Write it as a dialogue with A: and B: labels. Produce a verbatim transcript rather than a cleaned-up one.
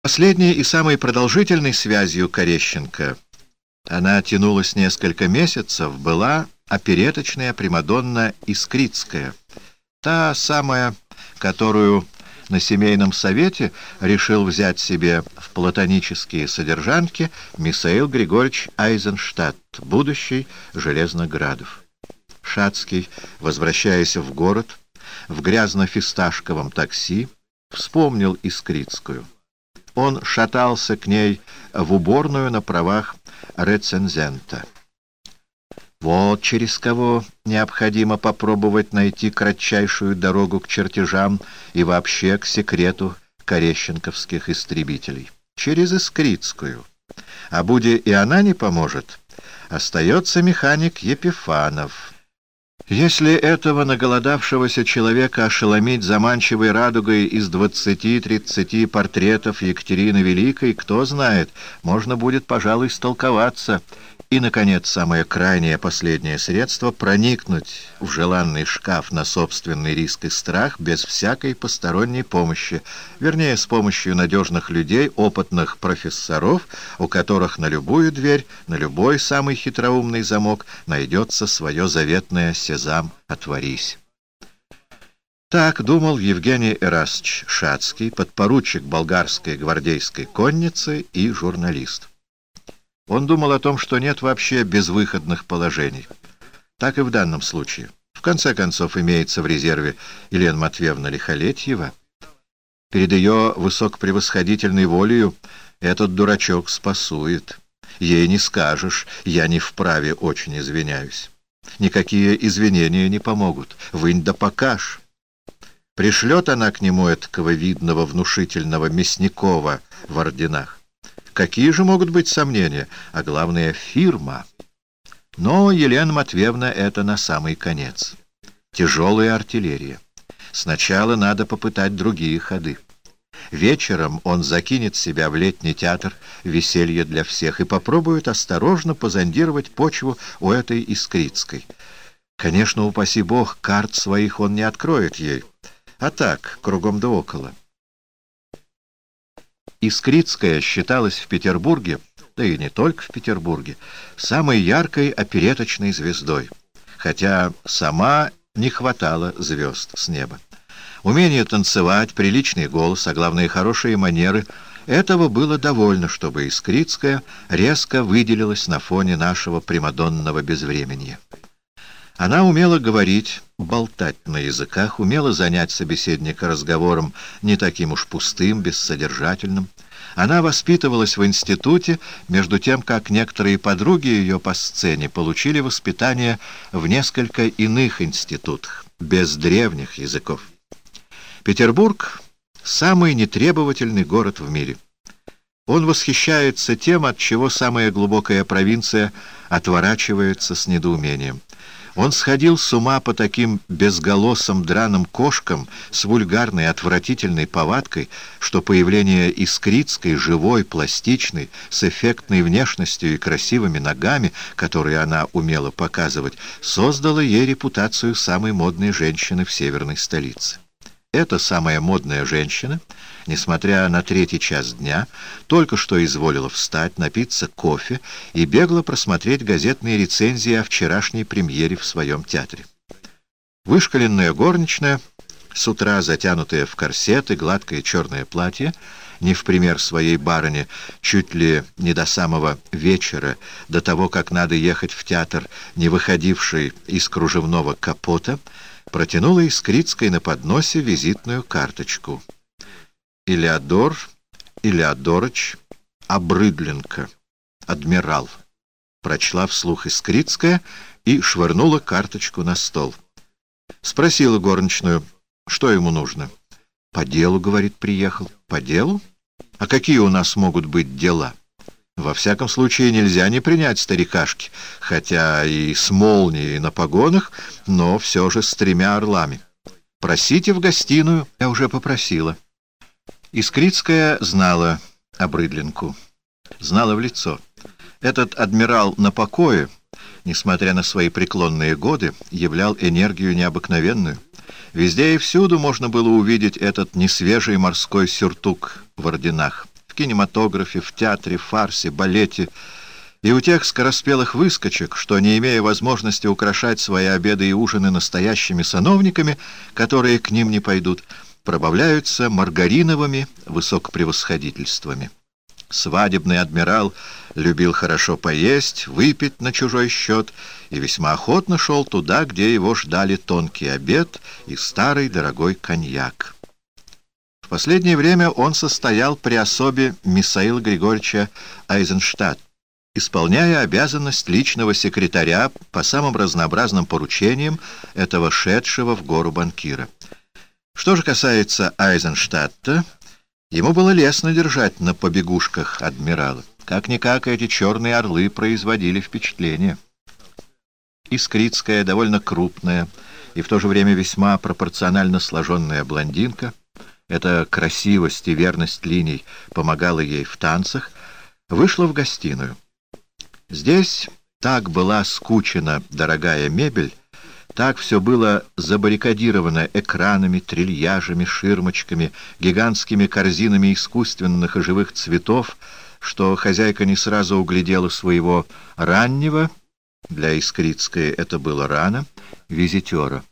A: Последней и самой продолжительной связью Корещенко, она тянулась несколько месяцев, была опереточная примадонна Искрицкая, та самая, которую на семейном совете решил взять себе в платонические содержанки Михаил Григорьевич Айзенштадт, будущий Железноградов. Шацкий, возвращаясь в город, в грязно-фисташковом такси, вспомнил Искрицкую. Он шатался к ней в уборную на правах рецензента. Вот через кого необходимо попробовать найти кратчайшую дорогу к чертежам и вообще к секрету корещенковских истребителей. Через Искрицкую. А буде и она не поможет, остается механик Епифанов. Если этого наголодавшегося человека ошеломить заманчивой радугой из двадцати-тридцати портретов Екатерины Великой, кто знает, можно будет, пожалуй, столковаться. И, наконец, самое крайнее последнее средство — проникнуть в желанный шкаф на собственный риск и страх без всякой посторонней помощи, вернее, с помощью надежных людей, опытных профессоров, у которых на любую дверь, на любой самый хитроумный замок найдется свое заветное «Сезам, отворись». Так думал Евгений Эрасович Шацкий, подпоручик болгарской гвардейской конницы и журналист. Он думал о том, что нет вообще безвыходных положений. Так и в данном случае. В конце концов, имеется в резерве Елена Матвеевна Лихолетьева. Перед ее высокопревосходительной волею этот дурачок спасует. Ей не скажешь: я не вправе, очень извиняюсь. Никакие извинения не помогут. Вынь да покажь. Пришлет она к нему этакого видного, внушительного Мясникова в орденах. Какие же могут быть сомнения? А главное, фирма. Но Елена Матвеевна — это на самый конец. Тяжелая артиллерия. Сначала надо попытать другие ходы. Вечером он закинет себя в летний театр «Веселье для всех» и попробует осторожно позондировать почву у этой Искрицкой. Конечно, упаси бог, карт своих он не откроет ей, а так, кругом да около. Искрицкая считалась в Петербурге, да и не только в Петербурге, самой яркой опереточной звездой, хотя сама не хватало звезд с неба. Умение танцевать, приличный голос, а главное хорошие манеры — этого было довольно, чтобы Искрицкая резко выделилась на фоне нашего примадонного безвременья. Она умела говорить, болтать на языках, умела занять собеседника разговором не таким уж пустым, бессодержательным. Она воспитывалась в институте, между тем, как некоторые подруги ее по сцене получили воспитание в несколько иных институтах, без древних языков. Петербург — самый нетребовательный город в мире. Он восхищается тем, от чего самая глубокая провинция отворачивается с недоумением. Он сходил с ума по таким безголосым драным кошкам с вульгарной, отвратительной повадкой, что появление Искрицкой, живой, пластичной, с эффектной внешностью и красивыми ногами, которые она умела показывать, создало ей репутацию самой модной женщины в северной столице. Эта самая модная женщина, несмотря на третий час дня, только что изволила встать, напиться кофе и бегло просмотреть газетные рецензии о вчерашней премьере в своем театре. Вышкаленная горничная, с утра затянутая в корсет и гладкое черное платье, не в пример своей барыне, чуть ли не до самого вечера, до того, как надо ехать в театр, не выходившей из кружевного капота, протянула Искрицкой на подносе визитную карточку. Илеодор Илеодорыч Обрыдленко, адмирал, прочла вслух Искрицкая и швырнула карточку на стол. Спросила горничную, что ему нужно. «По делу, — говорит, — приехал». «По делу? А какие у нас могут быть дела? Во всяком случае, нельзя не принять старикашки, хотя и с молнией на погонах, но все же с тремя орлами. Просите в гостиную». Я уже попросила. Искрицкая знала Обрыдленку, знала в лицо. Этот адмирал на покое, несмотря на свои преклонные годы, являл энергию необыкновенную. Везде и всюду можно было увидеть этот несвежий морской сюртук в орденах, в кинематографе, в театре, фарсе, балете, и у тех скороспелых выскочек, что, не имея возможности украшать свои обеды и ужины настоящими сановниками, которые к ним не пойдут, пробавляются маргариновыми высокопревосходительствами. Свадебный адмирал любил хорошо поесть, выпить на чужой счет и весьма охотно шел туда, где его ждали тонкий обед и старый дорогой коньяк. В последнее время он состоял при особе Михаила Григорьевича Айзенштадта, исполняя обязанность личного секретаря по самым разнообразным поручениям этого шедшего в гору банкира. Что же касается Айзенштадта, ему было лестно держать на побегушках адмирала. Как-никак эти черные орлы производили впечатление. Искритская, довольно крупная и в то же время весьма пропорционально сложенная блондинка, эта красивость и верность линий помогала ей в танцах, вышла в гостиную. Здесь так была скучена дорогая мебель, так все было забаррикадировано экранами, трильяжами, ширмочками, гигантскими корзинами искусственных и живых цветов, что хозяйка не сразу углядела своего раннего, для Искритской это было рано, визитера.